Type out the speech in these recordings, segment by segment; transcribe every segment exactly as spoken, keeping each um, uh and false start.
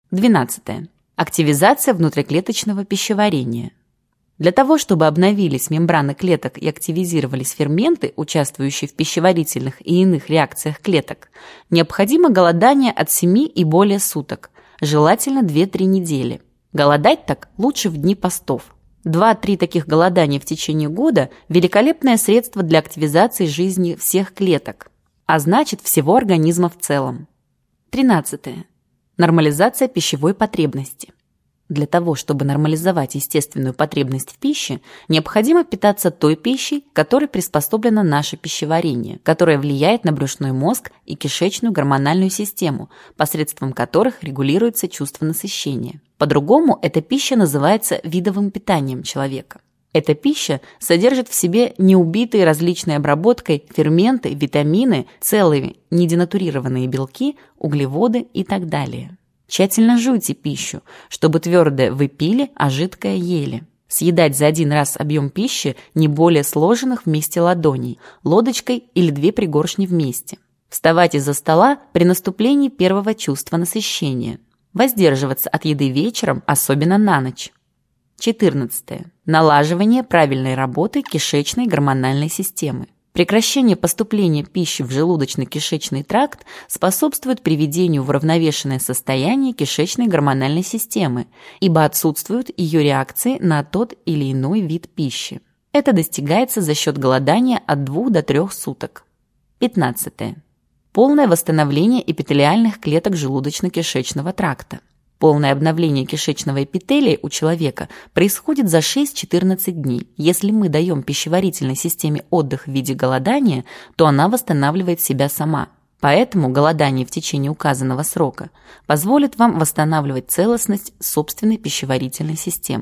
двенадцатое. Активизация внутриклеточного пищеварения. Для того, чтобы обновились мембраны клеток и активизировались ферменты, участвующие в пищеварительных и иных реакциях клеток, необходимо голодание от семи и более суток, желательно две-три недели. Голодать так лучше в дни постов. два-три таких голодания в течение года – великолепное средство для активизации жизни всех клеток, а значит всего организма в целом. тринадцатое. Нормализация пищевой потребности. Для того, чтобы нормализовать естественную потребность в пище, необходимо питаться той пищей, которой приспособлено наше пищеварение, которая влияет на брюшной мозг и кишечную гормональную систему, посредством которых регулируется чувство насыщения. По-другому, эта пища называется видовым питанием человека. Эта пища содержит в себе неубитые различной обработкой ферменты, витамины, целые неденатурированные белки, углеводы и так далее. Тщательно жуйте пищу, чтобы твердое вы пили, а жидкое ели. Съедать за один раз объем пищи не более сложенных вместе ладоней, лодочкой или две пригоршни вместе. Вставать из-за стола при наступлении первого чувства насыщения. Воздерживаться от еды вечером, особенно на ночь. четырнадцатое. Налаживание правильной работы кишечной гормональной системы. Прекращение поступления пищи в желудочно-кишечный тракт способствует приведению в уравновешенное состояние кишечной гормональной системы, ибо отсутствуют ее реакции на тот или иной вид пищи. Это достигается за счет голодания от двух до трёх суток. пятнадцатое. Полное восстановление эпителиальных клеток желудочно-кишечного тракта. Полное обновление кишечного эпителия у человека происходит за шесть-четырнадцать дней. Если мы даем пищеварительной системе отдых в виде голодания, то она восстанавливает себя сама. Поэтому голодание в течение указанного срока позволит вам восстанавливать целостность собственной пищеварительной системы.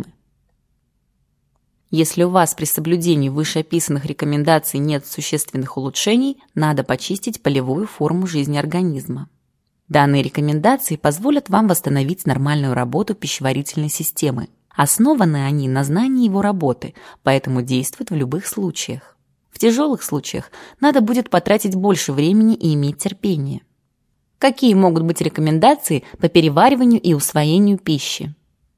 Если у вас при соблюдении вышеописанных рекомендаций нет существенных улучшений, надо почистить полевую форму жизни организма. Данные рекомендации позволят вам восстановить нормальную работу пищеварительной системы. Основаны они на знании его работы, поэтому действуют в любых случаях. В тяжелых случаях надо будет потратить больше времени и иметь терпение. Какие могут быть рекомендации по перевариванию и усвоению пищи?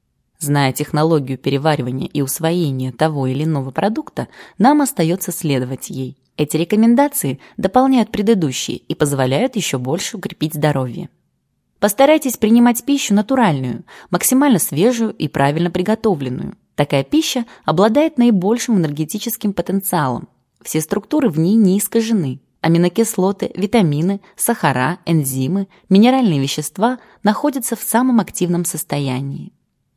Зная технологию переваривания и усвоения того или иного продукта, нам остается следовать ей. Эти рекомендации дополняют предыдущие и позволяют еще больше укрепить здоровье. Постарайтесь принимать пищу натуральную, максимально свежую и правильно приготовленную. Такая пища обладает наибольшим энергетическим потенциалом. Все структуры в ней не искажены. Аминокислоты, витамины, сахара, энзимы, минеральные вещества находятся в самом активном состоянии.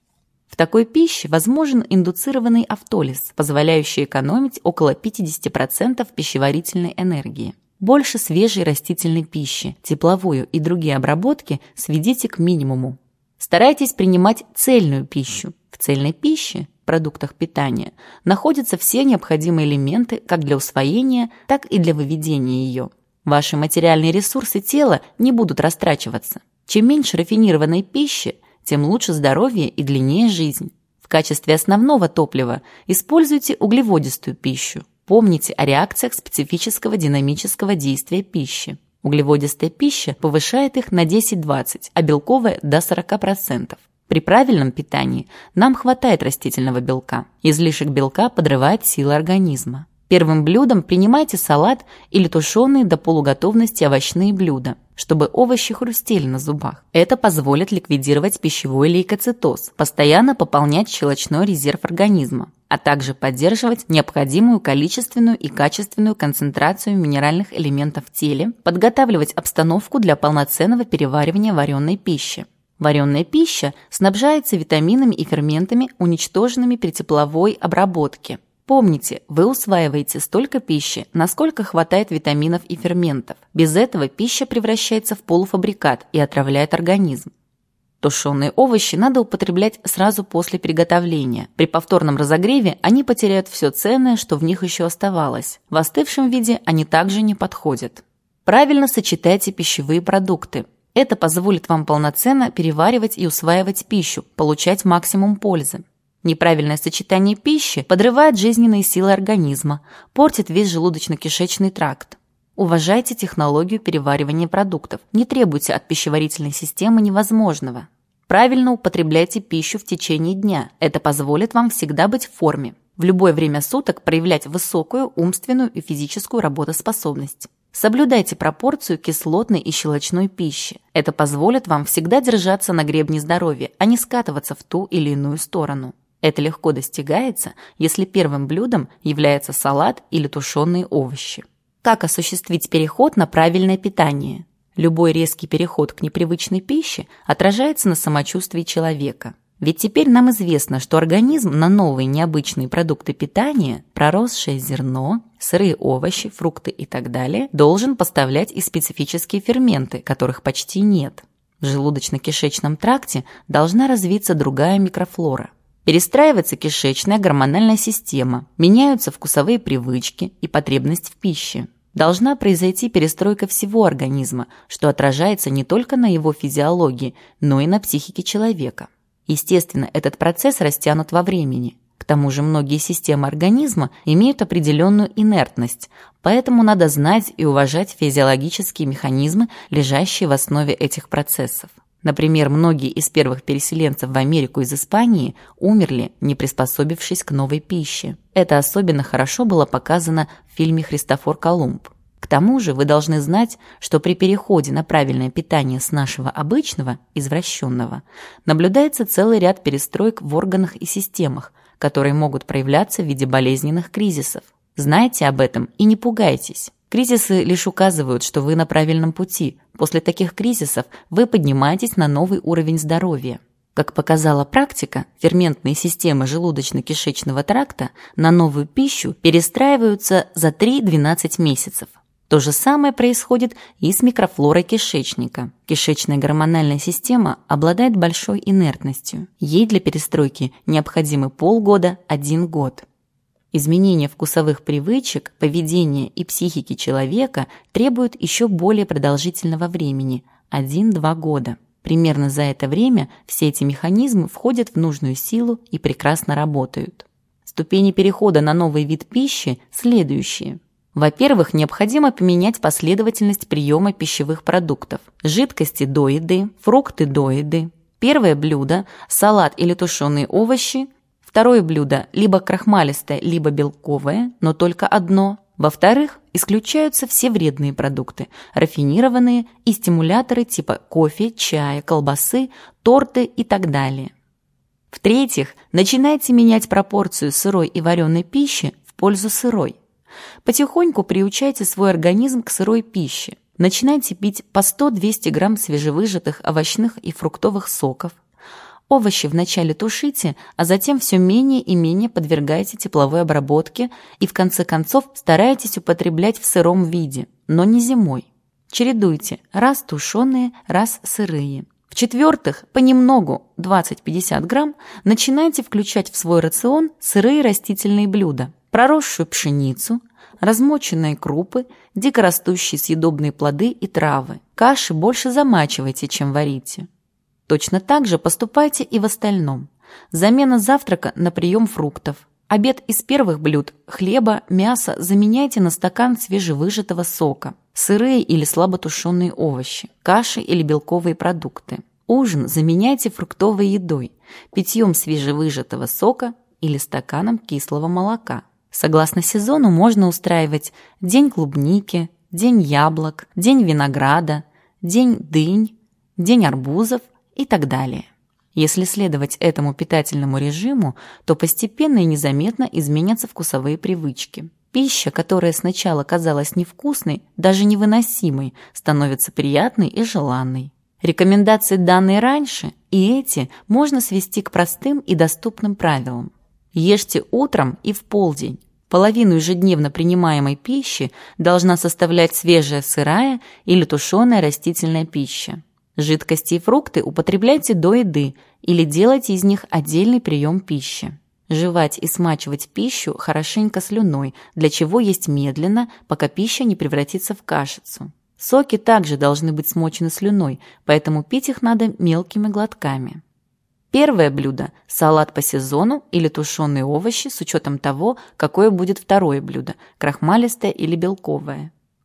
В такой пище возможен индуцированный автолиз, позволяющий экономить около пятьдесят процентов пищеварительной энергии. Больше свежей растительной пищи, тепловую и другие обработки сведите к минимуму. Старайтесь принимать цельную пищу. В цельной пище, продуктах питания, находятся все необходимые элементы как для усвоения, так и для выведения ее. Ваши материальные ресурсы тела не будут растрачиваться. Чем меньше рафинированной пищи, тем лучше здоровье и длиннее жизнь. В качестве основного топлива используйте углеводистую пищу. Помните о реакциях специфического динамического действия пищи. Углеводистая пища повышает их на десять-двадцать, а белковая – до сорок процентов. При правильном питании нам хватает растительного белка. Излишек белка подрывает силы организма. Первым блюдом принимайте салат или тушеные до полуготовности овощные блюда, чтобы овощи хрустели на зубах. Это позволит ликвидировать пищевой лейкоцитоз, постоянно пополнять щелочной резерв организма, а также поддерживать необходимую количественную и качественную концентрацию минеральных элементов в теле, подготавливать обстановку для полноценного переваривания вареной пищи. Вареная пища снабжается витаминами и ферментами, уничтоженными при тепловой обработке. Помните, вы усваиваете столько пищи, насколько хватает витаминов и ферментов. Без этого пища превращается в полуфабрикат и отравляет организм. Тушеные овощи надо употреблять сразу после приготовления. При повторном разогреве они потеряют все ценное, что в них еще оставалось. В остывшем виде они также не подходят. Правильно сочетайте пищевые продукты. Это позволит вам полноценно переваривать и усваивать пищу, получать максимум пользы. Неправильное сочетание пищи подрывает жизненные силы организма, портит весь желудочно-кишечный тракт. Уважайте технологию переваривания продуктов. Не требуйте от пищеварительной системы невозможного. Правильно употребляйте пищу в течение дня. Это позволит вам всегда быть в форме. В любое время суток проявлять высокую умственную и физическую работоспособность. Соблюдайте пропорцию кислотной и щелочной пищи. Это позволит вам всегда держаться на гребне здоровья, а не скатываться в ту или иную сторону. Это легко достигается, если первым блюдом является салат или тушеные овощи. Как осуществить переход на правильное питание? Любой резкий переход к непривычной пище отражается на самочувствии человека. Ведь теперь нам известно, что организм на новые необычные продукты питания, проросшее зерно, сырые овощи, фрукты и так далее, должен поставлять и специфические ферменты, которых почти нет. В желудочно-кишечном тракте должна развиться другая микрофлора. Перестраивается кишечная гормональная система, меняются вкусовые привычки и потребность в пище. Должна произойти перестройка всего организма, что отражается не только на его физиологии, но и на психике человека. Естественно, этот процесс растянут во времени. К тому же многие системы организма имеют определенную инертность, поэтому надо знать и уважать физиологические механизмы, лежащие в основе этих процессов. Например, многие из первых переселенцев в Америку из Испании умерли, не приспособившись к новой пище. Это особенно хорошо было показано в фильме «Христофор Колумб». К тому же вы должны знать, что при переходе на правильное питание с нашего обычного, извращенного, наблюдается целый ряд перестроек в органах и системах, которые могут проявляться в виде болезненных кризисов. Знайте об этом и не пугайтесь. Кризисы лишь указывают, что вы на правильном пути. После таких кризисов вы поднимаетесь на новый уровень здоровья. Как показала практика, ферментные системы желудочно-кишечного тракта на новую пищу перестраиваются за три-двенадцать месяцев. То же самое происходит и с микрофлорой кишечника. Кишечная гормональная система обладает большой инертностью. Ей для перестройки необходимы полгода-один год. Изменение вкусовых привычек, поведения и психики человека требуют еще более продолжительного времени – один-два года. Примерно за это время все эти механизмы входят в нужную силу и прекрасно работают. Ступени перехода на новый вид пищи следующие. Во-первых, необходимо поменять последовательность приема пищевых продуктов. Жидкости до еды, фрукты до еды. Первое блюдо – салат или тушеные овощи. Второе блюдо – либо крахмалистое, либо белковое, но только одно. Во-вторых, исключаются все вредные продукты, рафинированные и стимуляторы типа кофе, чая, колбасы, торты и так далее. В-третьих, начинайте менять пропорцию сырой и вареной пищи в пользу сырой. Потихоньку приучайте свой организм к сырой пище. Начинайте пить по сто-двести грамм свежевыжатых овощных и фруктовых соков. Овощи вначале тушите, а затем все менее и менее подвергайте тепловой обработке и в конце концов старайтесь употреблять в сыром виде, но не зимой. Чередуйте раз тушеные, раз сырые. В-четвертых, понемногу, двадцать-пятьдесят грамм, начинайте включать в свой рацион сырые растительные блюда, проросшую пшеницу, размоченные крупы, дикорастущие съедобные плоды и травы. Каши больше замачивайте, чем варите. Точно так же поступайте и в остальном. Замена завтрака на прием фруктов. Обед из первых блюд – хлеба, мяса – заменяйте на стакан свежевыжатого сока. Сырые или слаботушеные овощи, каши или белковые продукты. Ужин заменяйте фруктовой едой, питьем свежевыжатого сока или стаканом кислого молока. Согласно сезону можно устраивать день клубники, день яблок, день винограда, день дынь, день арбузов и так далее. Если следовать этому питательному режиму, то постепенно и незаметно изменятся вкусовые привычки. Пища, которая сначала казалась невкусной, даже невыносимой, становится приятной и желанной. Рекомендации, данные раньше, и эти можно свести к простым и доступным правилам. Ешьте утром и в полдень. Половину ежедневно принимаемой пищи должна составлять свежая сырая или тушеная растительная пища. Жидкости и фрукты употребляйте до еды или делайте из них отдельный прием пищи. Жевать и смачивать пищу хорошенько слюной, для чего есть медленно, пока пища не превратится в кашицу. Соки также должны быть смочены слюной, поэтому пить их надо мелкими глотками. Первое блюдо – салат по сезону или тушеные овощи с учетом того, какое будет второе блюдо – крахмалистое или белковое.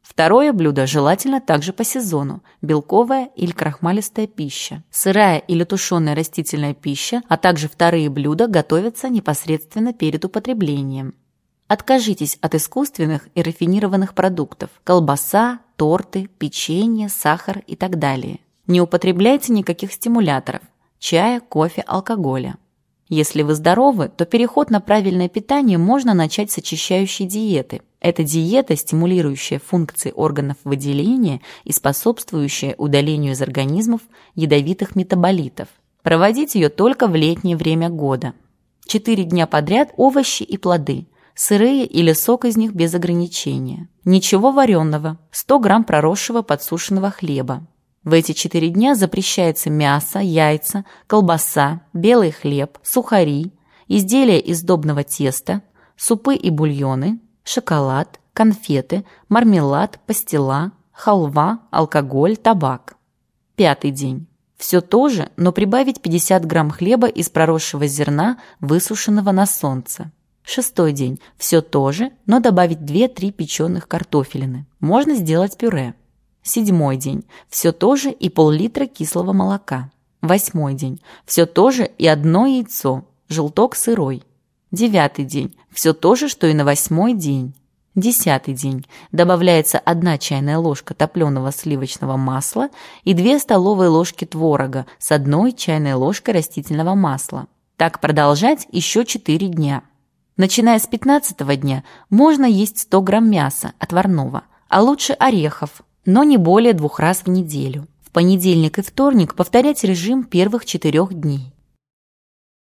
Второе блюдо желательно также по сезону – белковая или крахмалистая пища. Сырая или тушеная растительная пища, а также вторые блюда готовятся непосредственно перед употреблением. Откажитесь от искусственных и рафинированных продуктов – колбаса, торты, печенье, сахар и так далее. Не употребляйте никаких стимуляторов – чая, кофе, алкоголя. Если вы здоровы, то переход на правильное питание можно начать с очищающей диеты. Это диета, стимулирующая функции органов выделения и способствующая удалению из организмов ядовитых метаболитов. Проводить ее только в летнее время года. Четыре дня подряд овощи и плоды, сырые или сок из них без ограничения. Ничего вареного, сто грамм проросшего подсушенного хлеба. В эти четыре дня запрещается мясо, яйца, колбаса, белый хлеб, сухари, изделия из сдобного теста, супы и бульоны, шоколад, конфеты, мармелад, пастила, халва, алкоголь, табак. Пятый день. Все то же, но прибавить пятьдесят грамм хлеба из проросшего зерна, высушенного на солнце. Шестой день. Все то же, но добавить две-три печеных картофелины. Можно сделать пюре. Седьмой день. Все то же и пол-литра кислого молока. Восьмой день. Все то же и одно яйцо, желток сырой. Девятый день. Все то же, что и на восьмой день. Десятый день. Добавляется одна чайная ложка топленого сливочного масла и две столовые ложки творога с одной чайной ложкой растительного масла. Так продолжать еще четыре дня. Начиная с пятнадцатого дня можно есть сто грамм мяса отварного, а лучше орехов, но не более двух раз в неделю. В понедельник и вторник повторять режим первых четырех дней.